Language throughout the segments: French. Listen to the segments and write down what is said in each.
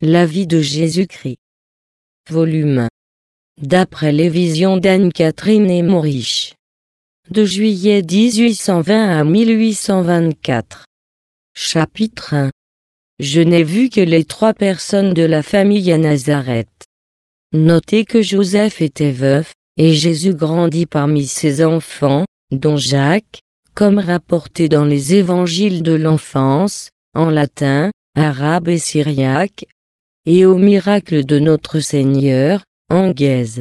La vie de Jésus-Christ. Volume 1. D'après les visions d'Anne-Catherine et Maurice. De juillet 1820 à 1824. Chapitre 1. Je n'ai vu que les 3 personnes de la famille à Nazareth. Notez que Joseph était veuf, et Jésus grandit parmi ses enfants, dont Jacques, comme rapporté dans les évangiles de l'enfance, en latin, arabe et syriaque, et au miracle de notre Seigneur, en guèze.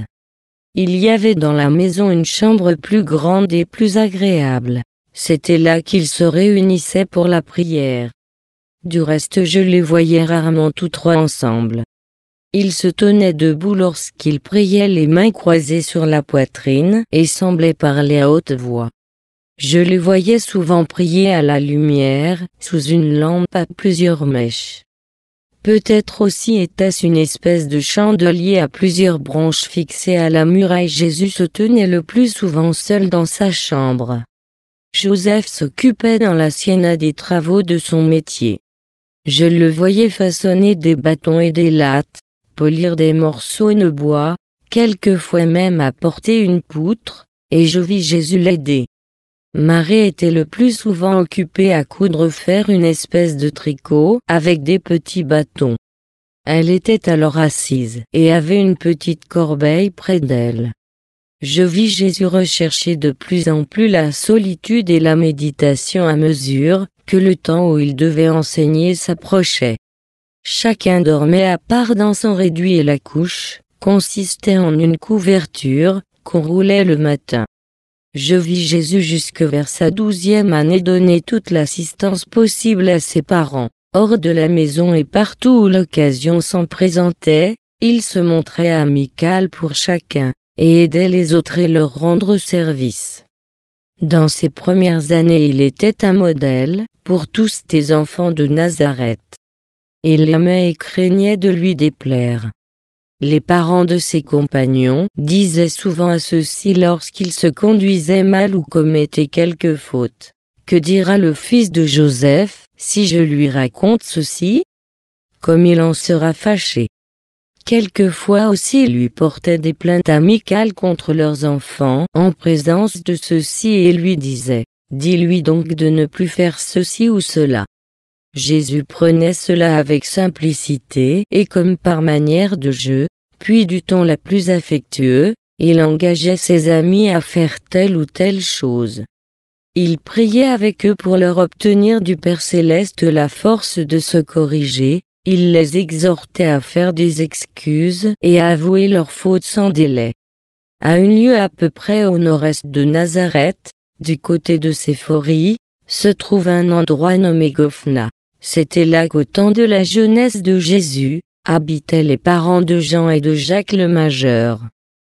Il y avait dans la maison une chambre plus grande et plus agréable. C'était là qu'ils se réunissaient pour la prière. Du reste je les voyais rarement tous 3 ensemble. Ils se tenaient debout lorsqu'ils priaient les mains croisées sur la poitrine et semblaient parler à haute voix. Je les voyais souvent prier à la lumière, sous une lampe à plusieurs mèches. Peut-être aussi était-ce une espèce de chandelier à plusieurs branches fixées à la muraille. Jésus se tenait le plus souvent seul dans sa chambre. Joseph s'occupait dans la sienne à des travaux de son métier. Je le voyais façonner des bâtons et des lattes, polir des morceaux de bois, quelquefois même apporter une poutre, et je vis Jésus l'aider. Marie était le plus souvent occupée à coudre faire une espèce de tricot avec des petits bâtons. Elle était alors assise et avait une petite corbeille près d'elle. Je vis Jésus rechercher de plus en plus la solitude et la méditation à mesure que le temps où il devait enseigner s'approchait. Chacun dormait à part dans son réduit et la couche consistait en une couverture qu'on roulait le matin. Je vis Jésus jusque vers sa 12e année donner toute l'assistance possible à ses parents. Hors de la maison et partout où l'occasion s'en présentait, il se montrait amical pour chacun, et aidait les autres et leur rendre service. Dans ses premières années il était un modèle, pour tous les enfants de Nazareth. Il aimait et craignait de lui déplaire. Les parents de ses compagnons disaient souvent à ceux-ci lorsqu'ils se conduisaient mal ou commettaient quelque faute. Que dira le fils de Joseph, si je lui raconte ceci? Comme il en sera fâché. Quelquefois aussi ils lui portaient des plaintes amicales contre leurs enfants en présence de ceux-ci et lui disaient, dis-lui donc de ne plus faire ceci ou cela. Jésus prenait cela avec simplicité et comme par manière de jeu, puis du ton la plus affectueux, il engageait ses amis à faire telle ou telle chose. Il priait avec eux pour leur obtenir du Père Céleste la force de se corriger, il les exhortait à faire des excuses et à avouer leurs fautes sans délai. À un lieu à peu près au nord-est de Nazareth, du côté de Séphorie, se trouve un endroit nommé Gophna. C'était là qu'au temps de la jeunesse de Jésus, habitaient les parents de Jean et de Jacques le majeur.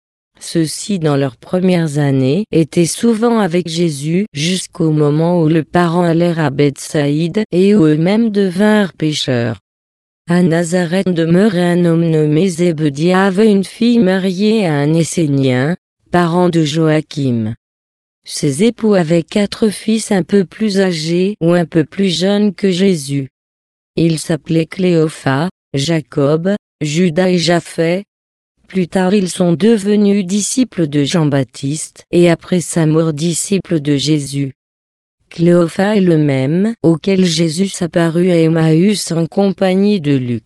Ceux-ci dans leurs premières années étaient souvent avec Jésus jusqu'au moment où le parent allèrent à Bethsaïde et où eux-mêmes devinrent pécheurs. À Nazareth demeurait un homme nommé Zébédie avait une fille mariée à un Essénien, parent de Joachim. Ses époux avaient 4 fils un peu plus âgés ou un peu plus jeunes que Jésus. Ils s'appelaient Cléophas, Jacob, Judas et Japhet. Plus tard ils sont devenus disciples de Jean-Baptiste et après sa mort disciples de Jésus. Cléophas est le même auquel Jésus s'apparut à Emmaüs en compagnie de Luc.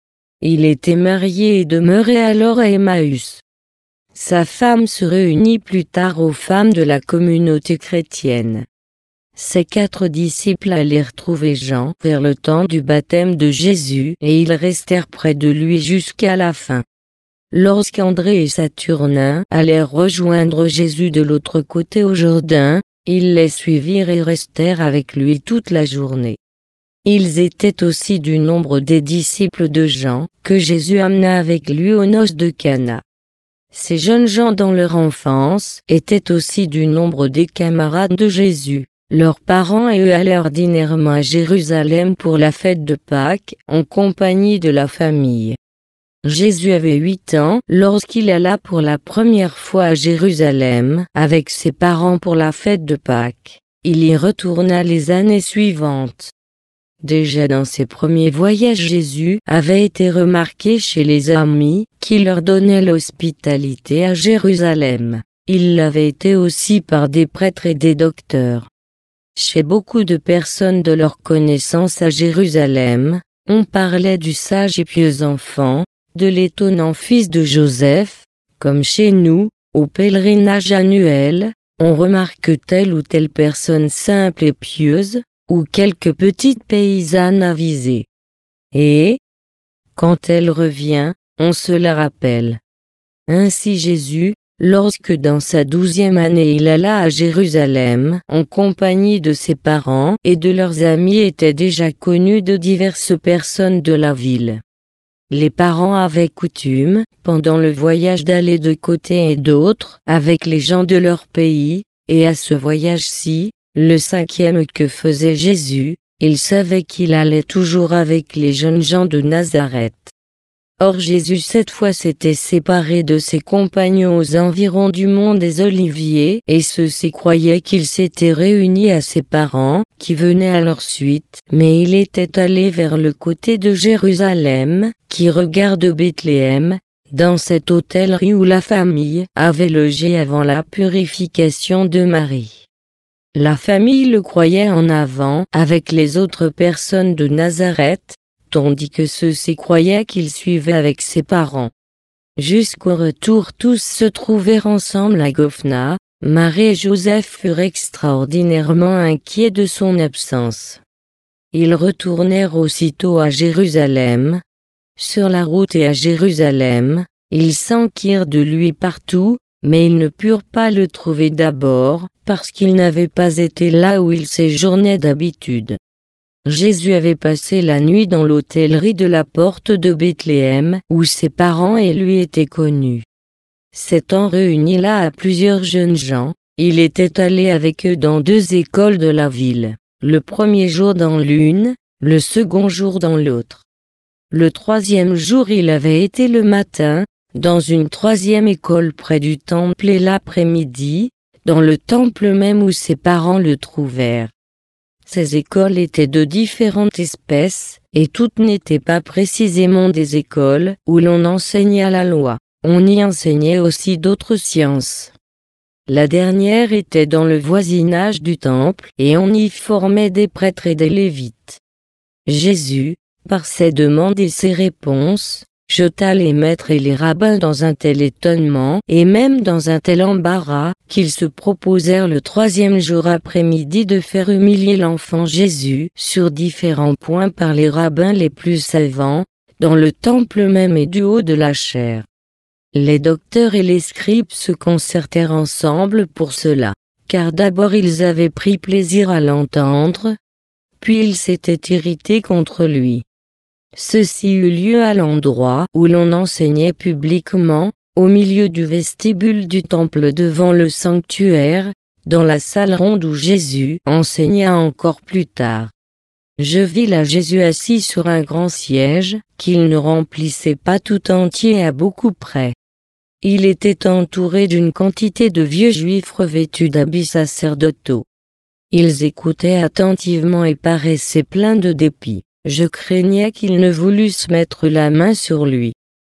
Il était marié et demeurait alors à Emmaüs. Sa femme se réunit plus tard aux femmes de la communauté chrétienne. Ces 4 disciples allèrent trouver Jean vers le temps du baptême de Jésus et ils restèrent près de lui jusqu'à la fin. Lorsqu'André et Saturnin allèrent rejoindre Jésus de l'autre côté au Jourdain, ils les suivirent et restèrent avec lui toute la journée. Ils étaient aussi du nombre des disciples de Jean que Jésus amena avec lui aux noces de Cana. Ces jeunes gens dans leur enfance étaient aussi du nombre des camarades de Jésus. Leurs parents et eux allèrent ordinairement à Jérusalem pour la fête de Pâques, en compagnie de la famille. Jésus avait 8 ans lorsqu'il alla pour la première fois à Jérusalem avec ses parents pour la fête de Pâques. Il y retourna les années suivantes. Déjà dans ses premiers voyages, Jésus avait été remarqué chez les amis qui leur donnaient l'hospitalité à Jérusalem. Il l'avait été aussi par des prêtres et des docteurs. Chez beaucoup de personnes de leur connaissance à Jérusalem, on parlait du sage et pieux enfant, de l'étonnant fils de Joseph, comme chez nous, au pèlerinage annuel, on remarque telle ou telle personne simple et pieuse, ou quelques petites paysannes avisées. Et, quand elle revient, on se la rappelle. Ainsi Jésus, lorsque dans sa 12e année il alla à Jérusalem en compagnie de ses parents et de leurs amis, était déjà connu de diverses personnes de la ville. Les parents avaient coutume, pendant le voyage, d'aller de côté et d'autre avec les gens de leur pays, et à ce voyage-ci, le 5e que faisait Jésus, il savait qu'il allait toujours avec les jeunes gens de Nazareth. Or Jésus cette fois s'était séparé de ses compagnons aux environs du mont des Oliviers, et ceux-ci croyaient qu'il s'était réuni à ses parents, qui venaient à leur suite, mais il était allé vers le côté de Jérusalem, qui regarde Bethléem, dans cette hôtellerie où la famille avait logé avant la purification de Marie. La famille le croyait en avant avec les autres personnes de Nazareth, tandis que ceux-ci croyaient qu'il suivait avec ses parents. Jusqu'au retour, tous se trouvèrent ensemble à Gophna. Marie et Joseph furent extraordinairement inquiets de son absence. Ils retournèrent aussitôt à Jérusalem. Sur la route et à Jérusalem, ils s'enquirent de lui partout, mais ils ne purent pas le trouver d'abord, parce qu'il n'avait pas été là où il séjournait d'habitude. Jésus avait passé la nuit dans l'hôtellerie de la porte de Bethléem, où ses parents et lui étaient connus. S'étant réunis là à plusieurs jeunes gens, il était allé avec eux dans 2 écoles de la ville, le premier jour dans l'une, le second jour dans l'autre. Le 3e jour il avait été le matin, dans une 3e école près du temple, et l'après-midi, dans le temple même où ses parents le trouvèrent. Ces écoles étaient de différentes espèces, et toutes n'étaient pas précisément des écoles où l'on enseignait la loi. On y enseignait aussi d'autres sciences. La dernière était dans le voisinage du temple, et on y formait des prêtres et des lévites. Jésus, par ses demandes et ses réponses, jeta les maîtres et les rabbins dans un tel étonnement, et même dans un tel embarras, qu'ils se proposèrent le 3e jour après-midi de faire humilier l'enfant Jésus sur différents points par les rabbins les plus savants, dans le temple même et du haut de la chaire. Les docteurs et les scribes se concertèrent ensemble pour cela, car d'abord ils avaient pris plaisir à l'entendre, puis ils s'étaient irrités contre lui. Ceci eut lieu à l'endroit où l'on enseignait publiquement, au milieu du vestibule du temple devant le sanctuaire, dans la salle ronde où Jésus enseigna encore plus tard. Je vis là Jésus assis sur un grand siège, qu'il ne remplissait pas tout entier à beaucoup près. Il était entouré d'une quantité de vieux juifs revêtus d'habits sacerdotaux. Ils écoutaient attentivement et paraissaient pleins de dépit. Je craignais qu'ils ne voulussent mettre la main sur lui.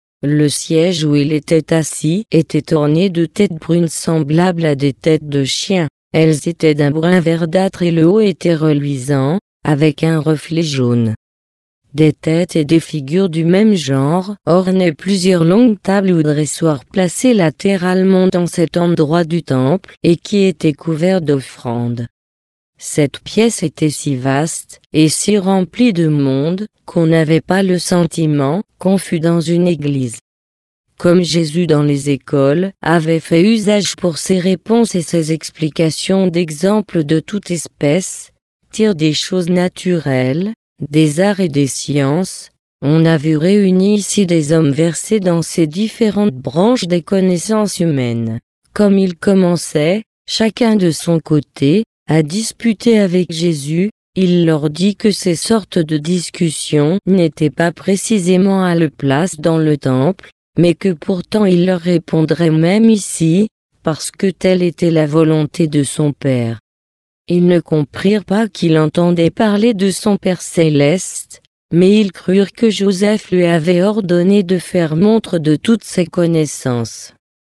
Le siège où il était assis était orné de têtes brunes semblables à des têtes de chiens. Elles étaient d'un brun verdâtre et le haut était reluisant, avec un reflet jaune. Des têtes et des figures du même genre ornaient plusieurs longues tables ou dressoirs placés latéralement dans cet endroit du temple et qui étaient couverts d'offrandes. Cette pièce était si vaste et si remplie de monde qu'on n'avait pas le sentiment qu'on fût dans une église. Comme Jésus dans les écoles avait fait usage pour ses réponses et ses explications d'exemples de toute espèce, tire des choses naturelles, des arts et des sciences, on a vu réunis ici des hommes versés dans ces différentes branches des connaissances humaines. Comme ils commençaient, chacun de son côté, à disputer avec Jésus, il leur dit que ces sortes de discussions n'étaient pas précisément à leur place dans le temple, mais que pourtant il leur répondrait même ici, parce que telle était la volonté de son Père. Ils ne comprirent pas qu'il entendait parler de son Père céleste, mais ils crurent que Joseph lui avait ordonné de faire montre de toutes ses connaissances.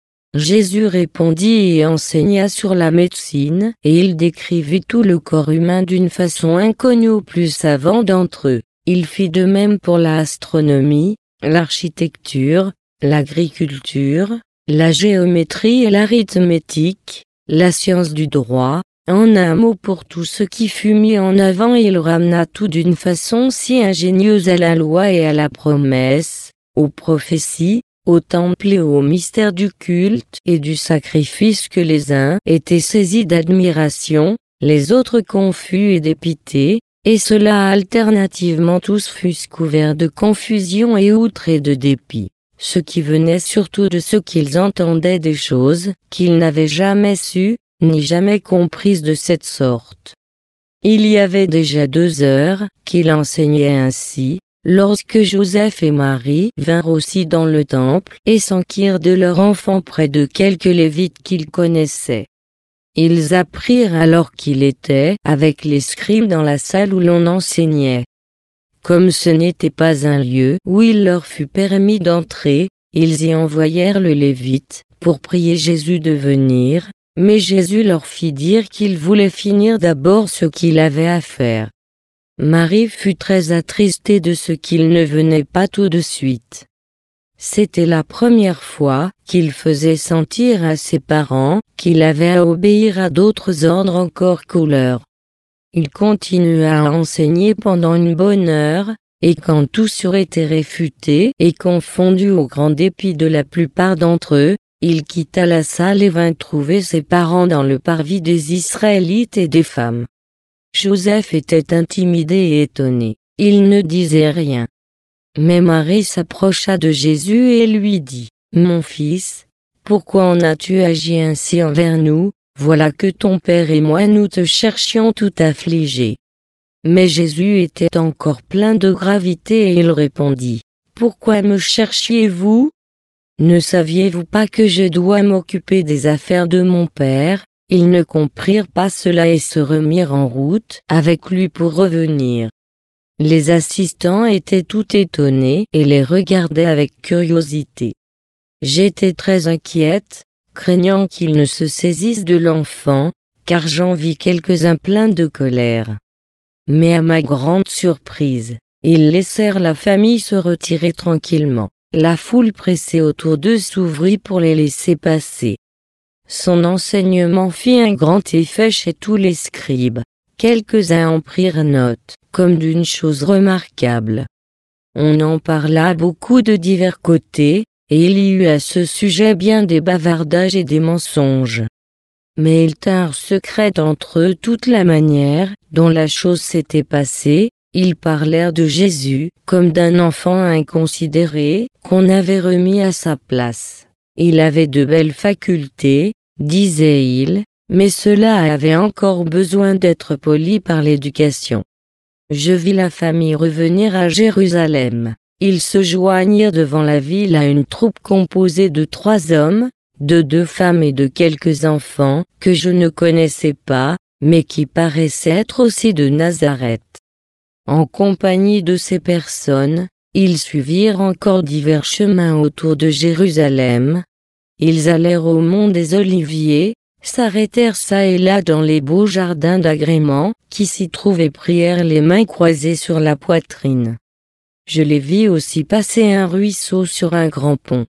Jésus répondit et enseigna sur la médecine, et il décrivit tout le corps humain d'une façon inconnue aux plus savants d'entre eux. Il fit de même pour l'astronomie, l'architecture, l'agriculture, la géométrie et l'arithmétique, la science du droit. En un mot, pour tout ce qui fut mis en avant, il ramena tout d'une façon si ingénieuse à la loi et à la promesse, aux prophéties, au temple et au mystère du culte et du sacrifice, que les uns étaient saisis d'admiration, les autres confus et dépité, et cela alternativement. Tous fussent couverts de confusion et outrés de dépit, ce qui venait surtout de ce qu'ils entendaient des choses qu'ils n'avaient jamais sues, ni jamais comprises de cette sorte. Il y avait déjà 2 heures qu'il enseignait ainsi, lorsque Joseph et Marie vinrent aussi dans le temple et s'enquirent de leur enfant près de quelques Lévites qu'ils connaissaient. Ils apprirent alors qu'il était avec les scribes dans la salle où l'on enseignait. Comme ce n'était pas un lieu où il leur fut permis d'entrer, ils y envoyèrent le Lévite pour prier Jésus de venir, mais Jésus leur fit dire qu'il voulait finir d'abord ce qu'il avait à faire. Marie fut très attristée de ce qu'il ne venait pas tout de suite. C'était la première fois qu'il faisait sentir à ses parents qu'il avait à obéir à d'autres ordres encore qu'aux leurs. Il continua à enseigner pendant une bonne heure, et quand tous eurent été réfutés et confondus au grand dépit de la plupart d'entre eux, il quitta la salle et vint trouver ses parents dans le parvis des Israélites et des femmes. Joseph était intimidé et étonné. Il ne disait rien. Mais Marie s'approcha de Jésus et lui dit, « Mon fils, pourquoi en as-tu agi ainsi envers nous? Voilà que ton père et moi nous te cherchions tout affligés. » Mais Jésus était encore plein de gravité et il répondit, « Pourquoi me cherchiez-vous? Ne saviez-vous pas que je dois m'occuper des affaires de mon père? » Ils ne comprirent pas cela et se remirent en route avec lui pour revenir. Les assistants étaient tout étonnés et les regardaient avec curiosité. J'étais très inquiète, craignant qu'ils ne se saisissent de l'enfant, car j'en vis quelques-uns pleins de colère. Mais à ma grande surprise, ils laissèrent la famille se retirer tranquillement. La foule pressée autour d'eux s'ouvrit pour les laisser passer. Son enseignement fit un grand effet chez tous les scribes. Quelques-uns en prirent note, comme d'une chose remarquable. On en parla beaucoup de divers côtés, et il y eut à ce sujet bien des bavardages et des mensonges. Mais ils tinrent secrète entre eux toute la manière dont la chose s'était passée. Ils parlèrent de Jésus comme d'un enfant inconsidéré qu'on avait remis à sa place. Il avait de belles facultés, disait-il, mais cela avait encore besoin d'être poli par l'éducation. Je vis la famille revenir à Jérusalem. Ils se joignirent devant la ville à une troupe composée de 3 hommes, de 2 femmes et de quelques enfants que je ne connaissais pas, mais qui paraissaient être aussi de Nazareth. En compagnie de ces personnes, ils suivirent encore divers chemins autour de Jérusalem. Ils allèrent au mont des Oliviers, s'arrêtèrent çà et là dans les beaux jardins d'agrément qui s'y trouvaient, prièrent les mains croisées sur la poitrine. Je les vis aussi passer un ruisseau sur un grand pont.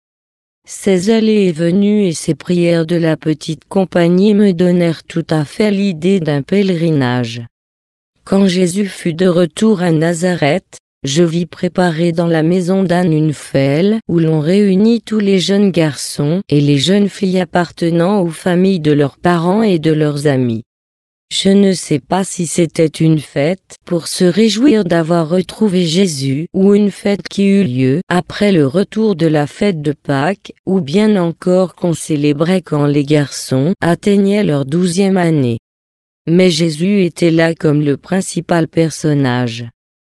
Ces allées et venues et ces prières de la petite compagnie me donnèrent tout à fait l'idée d'un pèlerinage. Quand Jésus fut de retour à Nazareth, je vis préparer dans la maison d'Anne une fête où l'on réunit tous les jeunes garçons et les jeunes filles appartenant aux familles de leurs parents et de leurs amis. Je ne sais pas si c'était une fête pour se réjouir d'avoir retrouvé Jésus ou une fête qui eut lieu après le retour de la fête de Pâques, ou bien encore qu'on célébrait quand les garçons atteignaient leur 12e année. Mais Jésus était là comme le principal personnage.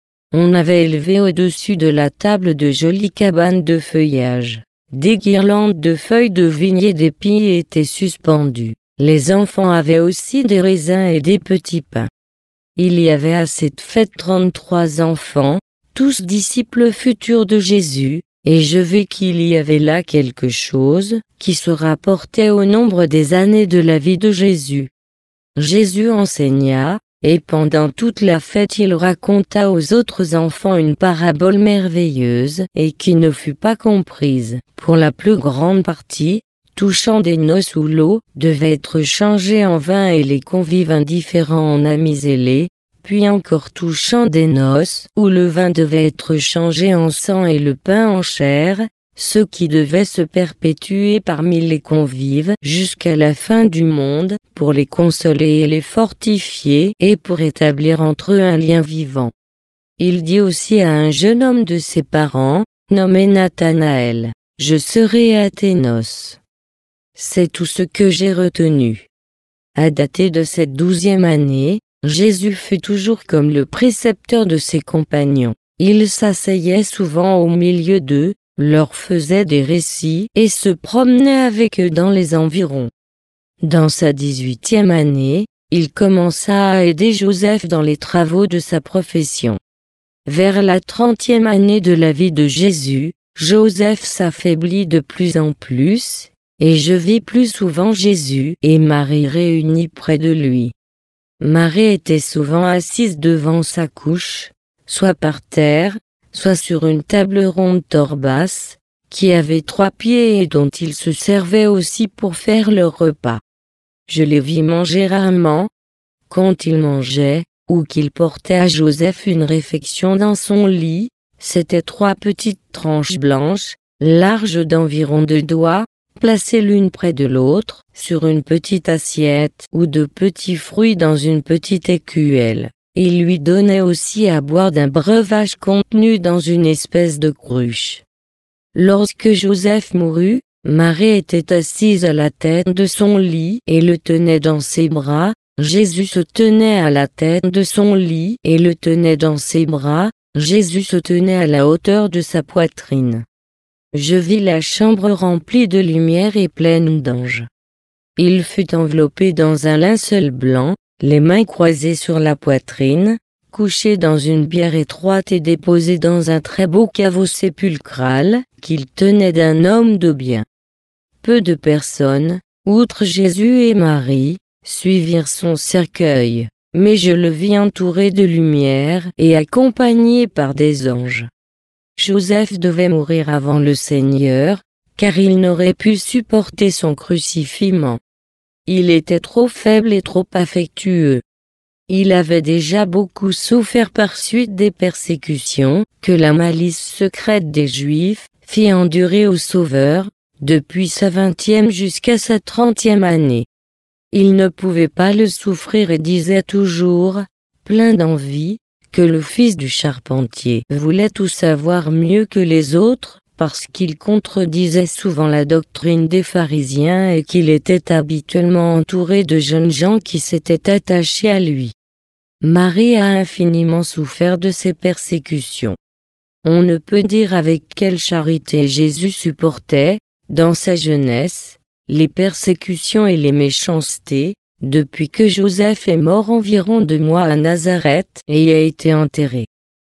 On avait élevé au-dessus de la table de jolies cabanes de feuillage. Des guirlandes de feuilles de vigne et d'épis étaient suspendues. Les enfants avaient aussi des raisins et des petits pains. Il y avait à cette fête 33 enfants, tous disciples futurs de Jésus, et je vis qu'il y avait là quelque chose qui se rapportait au nombre des années de la vie de Jésus. Jésus enseigna, et pendant toute la fête il raconta aux autres enfants une parabole merveilleuse et qui ne fut pas comprise, pour la plus grande partie, touchant des noces où l'eau devait être changée en vin et les convives indifférents en amis zélés, puis encore touchant des noces où le vin devait être changé en sang et le pain en chair, ce qui devait se perpétuer parmi les convives jusqu'à la fin du monde, pour les consoler et les fortifier et pour établir entre eux un lien vivant. Il dit aussi à un jeune homme de ses parents, nommé Nathanaël, « Je serai à tes noces. » C'est tout ce que j'ai retenu. À dater de cette 12e année, Jésus fut toujours comme le précepteur de ses compagnons. Il s'asseyait souvent au milieu d'eux, leur faisait des récits et se promenait avec eux dans les environs. Dans sa 18e année, il commença à aider Joseph dans les travaux de sa profession. Vers la 30e année de la vie de Jésus, Joseph s'affaiblit de plus en plus, et je vis plus souvent Jésus et Marie réunis près de lui. Marie était souvent assise devant sa couche, soit par terre, soit sur une table ronde torbasse, qui avait 3 pieds et dont ils se servaient aussi pour faire leur repas. Je les vis manger rarement, quand ils mangeaient, ou qu'ils portaient à Joseph une réfection dans son lit, c'étaient 3 petites tranches blanches, larges d'environ 2 doigts, placées l'une près de l'autre, sur une petite assiette, ou de petits fruits dans une petite écuelle. Il lui donnait aussi à boire d'un breuvage contenu dans une espèce de cruche. Lorsque Joseph mourut, Marie était assise à la tête de son lit et le tenait dans ses bras. Jésus se tenait à la tête de son lit et le tenait dans ses bras. Jésus se tenait à la hauteur de sa poitrine. Je vis la chambre remplie de lumière et pleine d'anges. Il fut enveloppé dans un linceul blanc, les mains croisées sur la poitrine, couché dans une bière étroite et déposé dans un très beau caveau sépulcral, qu'il tenait d'un homme de bien. Peu de personnes, outre Jésus et Marie, suivirent son cercueil, mais je le vis entouré de lumière et accompagné par des anges. Joseph devait mourir avant le Seigneur, car il n'aurait pu supporter son crucifixion. Il était trop faible et trop affectueux. Il avait déjà beaucoup souffert par suite des persécutions que la malice secrète des Juifs fit endurer au Sauveur, depuis sa 20e jusqu'à sa 30e année. Il ne pouvait pas le souffrir et disait toujours, plein d'envie, que le fils du charpentier voulait tout savoir mieux que les autres, parce qu'il contredisait souvent la doctrine des pharisiens et qu'il était habituellement entouré de jeunes gens qui s'étaient attachés à lui. Marie a infiniment souffert de ces persécutions. On ne peut dire avec quelle charité Jésus supportait, dans sa jeunesse, les persécutions et les méchancetés, depuis que Joseph est mort environ 2 mois à Nazareth et y a été enterré.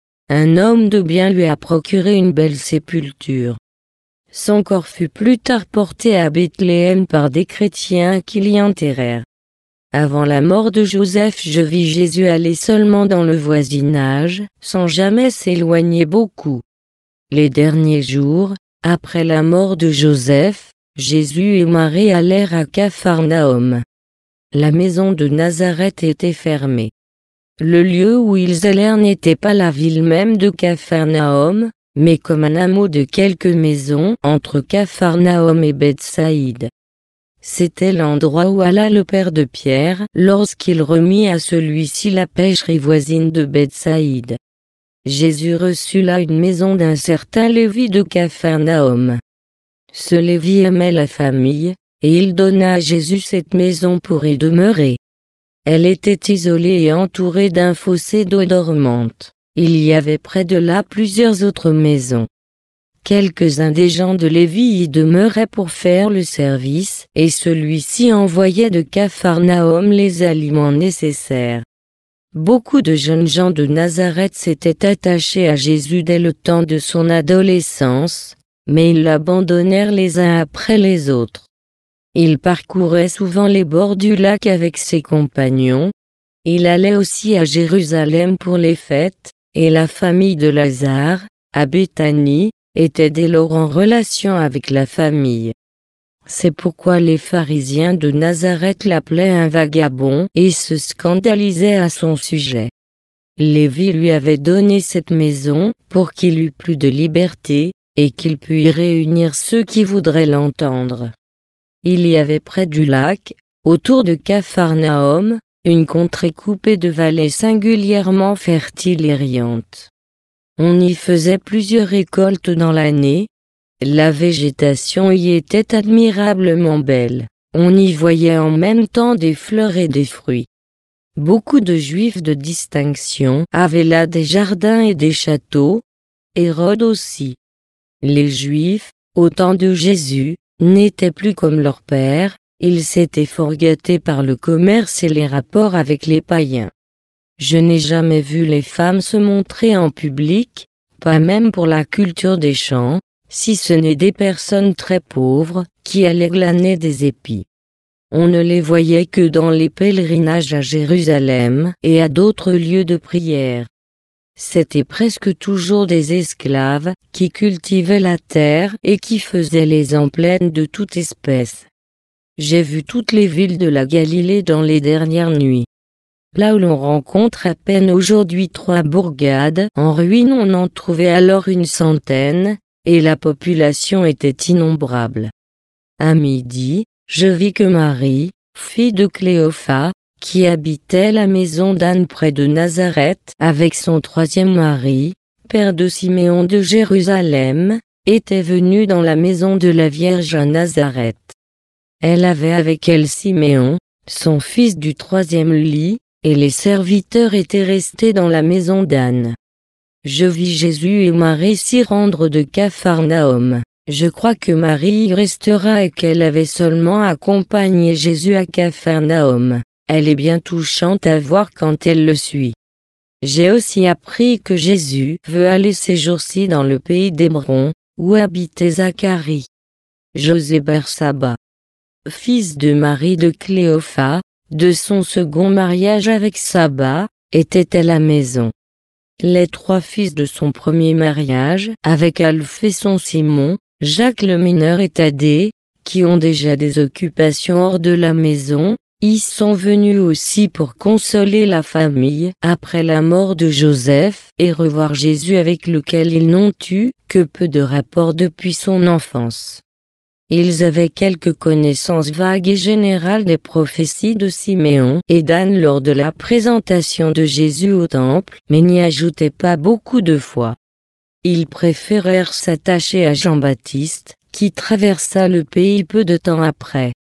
Un homme de bien lui a procuré une belle sépulture. Son corps fut plus tard porté à Bethléem par des chrétiens qui l'y enterrèrent. Avant la mort de Joseph, je vis Jésus aller seulement dans le voisinage, sans jamais s'éloigner beaucoup. Les derniers jours, après la mort de Joseph, Jésus et Marie allèrent à Capharnaüm. La maison de Nazareth était fermée. Le lieu où ils allèrent n'était pas la ville même de Capharnaüm, mais comme un hameau de quelques maisons entre Capharnaüm et Bethsaïde. C'était l'endroit où alla le père de Pierre lorsqu'il remit à celui-ci la pêcherie voisine de Bethsaïde. Jésus reçut là une maison d'un certain Lévi de Capharnaüm. Ce Lévi aimait la famille, et il donna à Jésus cette maison pour y demeurer. Elle était isolée et entourée d'un fossé d'eau dormante. Il y avait près de là plusieurs autres maisons. quelques-uns des gens de Lévi y demeuraient pour faire le service, et celui-ci envoyait de Capharnaüm les aliments nécessaires. Beaucoup de jeunes gens de Nazareth s'étaient attachés à Jésus dès le temps de son adolescence, mais ils l'abandonnèrent les uns après les autres. Il parcourait souvent les bords du lac avec ses compagnons. Il allait aussi à Jérusalem pour les fêtes, et la famille de Lazare, à Béthanie, était dès lors en relation avec la famille. C'est pourquoi les pharisiens de Nazareth l'appelaient un vagabond et se scandalisaient à son sujet. Lévi lui avait donné cette maison pour qu'il eût plus de liberté, et qu'il pût y réunir ceux qui voudraient l'entendre. Il y avait près du lac, autour de Capharnaüm, une contrée coupée de vallées singulièrement fertiles et riantes. On y faisait plusieurs récoltes dans l'année. La végétation y était admirablement belle. On y voyait en même temps des fleurs et des fruits. Beaucoup de Juifs de distinction avaient là des jardins et des châteaux. Hérode aussi. Les Juifs, au temps de Jésus, n'étaient plus comme leur père, ils s'étaient fort gâtés par le commerce et les rapports avec les païens. Je n'ai jamais vu les femmes se montrer en public, pas même pour la culture des champs, si ce n'est des personnes très pauvres, qui allaient glaner des épis. On ne les voyait que dans les pèlerinages à Jérusalem et à d'autres lieux de prière. C'étaient presque toujours des esclaves, qui cultivaient la terre et qui faisaient les emplêtes de toute espèce. J'ai vu toutes les villes de la Galilée dans les dernières nuits. Là où l'on rencontre à peine aujourd'hui 3 bourgades en ruine, on en trouvait alors une centaine, et la population était innombrable. À midi, je vis que Marie, fille de Cléophas, qui habitait la maison d'Anne près de Nazareth avec son 3e mari, père de Siméon de Jérusalem, était venue dans la maison de la Vierge à Nazareth. Elle avait avec elle Siméon, son fils du 3e lit, et les serviteurs étaient restés dans la maison d'Anne. Je vis Jésus et Marie s'y rendre de Capharnaüm. Je crois que Marie y restera et qu'elle avait seulement accompagné Jésus à Capharnaüm. Elle est bien touchante à voir quand elle le suit. J'ai aussi appris que Jésus veut aller ces jours-ci dans le pays d'Hébron, où habitait Zacharie. José Bersaba, fils de Marie de Cléophas, de son second mariage avec Saba, était à la maison. Les 3 fils de son premier mariage, avec Alphée son Simon, Jacques le mineur et Thaddée, qui ont déjà des occupations hors de la maison, y sont venus aussi pour consoler la famille après la mort de Joseph et revoir Jésus avec lequel ils n'ont eu que peu de rapports depuis son enfance. Ils avaient quelques connaissances vagues et générales des prophéties de Siméon et d'Anne lors de la présentation de Jésus au temple, mais n'y ajoutaient pas beaucoup de foi. Ils préférèrent s'attacher à Jean-Baptiste, qui traversa le pays peu de temps après.